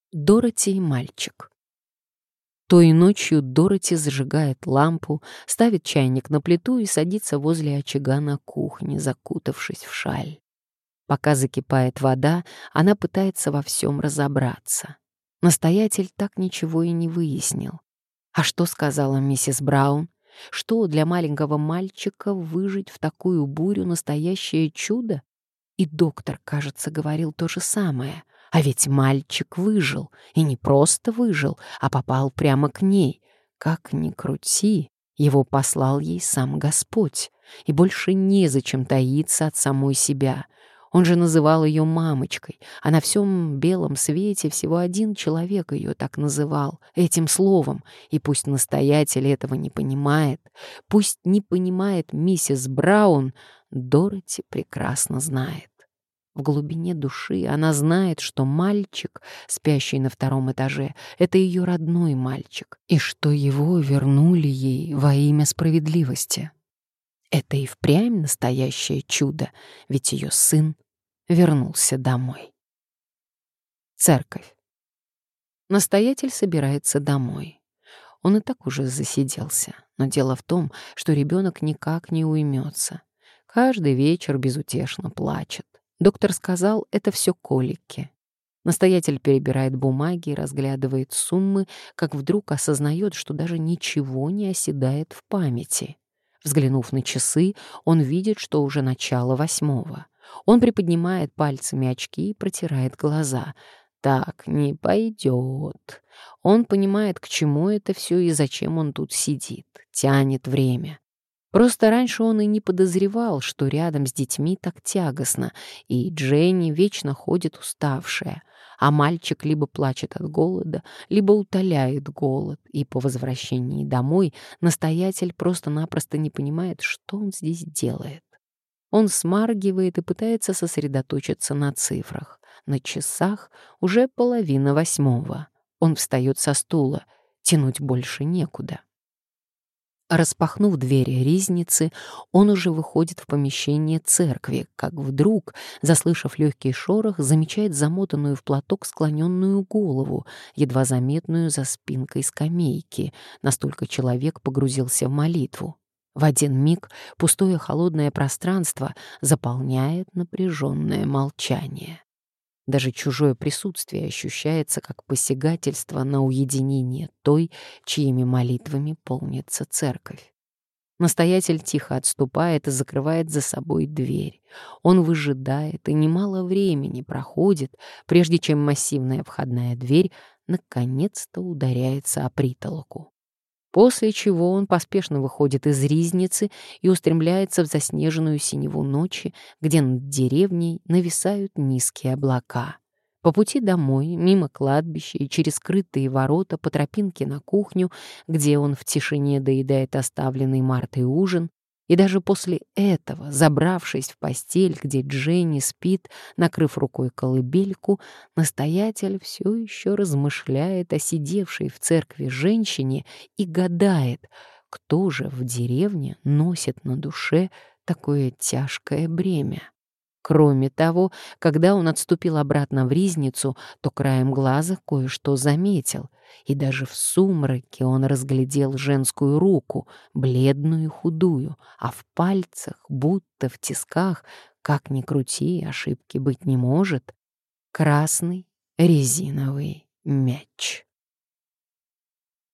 Дороти и мальчик. Той ночью Дороти зажигает лампу, ставит чайник на плиту и садится возле очага на кухне, закутавшись в шаль. Пока закипает вода, она пытается во всем разобраться. Настоятель так ничего и не выяснил. А что сказала миссис Браун? Что для маленького мальчика выжить в такую бурю — настоящее чудо? И доктор, кажется, говорил то же самое. А ведь мальчик выжил. И не просто выжил, а попал прямо к ней. Как ни крути, его послал ей сам Господь. И больше незачем таиться от самой себя. Он же называл ее мамочкой, а на всем белом свете всего один человек ее так называл, этим словом. И пусть настоятель этого не понимает, пусть не понимает миссис Браун, Дороти прекрасно знает. В глубине души она знает, что мальчик, спящий на втором этаже, — это ее родной мальчик, и что его вернули ей во имя справедливости. Это и впрямь настоящее чудо, ведь ее сын вернулся домой. Церковь. Настоятель собирается домой. Он и так уже засиделся, но дело в том, что ребенок никак не уймется. Каждый вечер безутешно плачет. Доктор сказал, это все колики. Настоятель перебирает бумаги и разглядывает суммы, как вдруг осознает, что даже ничего не оседает в памяти. Взглянув на часы, он видит, что уже начало 8. Он приподнимает пальцами очки и протирает глаза. Так не пойдет. Он понимает, к чему это все и зачем он тут сидит, тянет время. Просто раньше он и не подозревал, что рядом с детьми так тягостно, и Дженни вечно ходит уставшая, а мальчик либо плачет от голода, либо утоляет голод, и по возвращении домой настоятель просто-напросто не понимает, что он здесь делает. Он смаргивает и пытается сосредоточиться на цифрах. На часах уже 7:30. Он встает со стула. Тянуть больше некуда. Распахнув двери ризницы, он уже выходит в помещение церкви, как вдруг, заслышав легкий шорох, замечает замотанную в платок склоненную голову, едва заметную за спинкой скамейки. Настолько человек погрузился в молитву. В один миг пустое холодное пространство заполняет напряженное молчание. Даже чужое присутствие ощущается как посягательство на уединение той, чьими молитвами полнится церковь. Настоятель тихо отступает и закрывает за собой дверь. Он выжидает, и немало времени проходит, прежде чем массивная входная дверь наконец-то ударяется о притолоку. После чего он поспешно выходит из ризницы и устремляется в заснеженную синеву ночи, где над деревней нависают низкие облака. По пути домой, мимо кладбища и через скрытые ворота по тропинке на кухню, где он в тишине доедает оставленный Мартой ужин, и даже после этого, забравшись в постель, где Дженни спит, накрыв рукой колыбельку, настоятель все еще размышляет о сидевшей в церкви женщине и гадает, кто же в деревне носит на душе такое тяжкое бремя. Кроме того, когда он отступил обратно в ризницу, то краем глаза кое-что заметил, и даже в сумраке он разглядел женскую руку, бледную и худую, а в пальцах, будто в тисках, как ни крути, ошибки быть не может, красный резиновый мяч.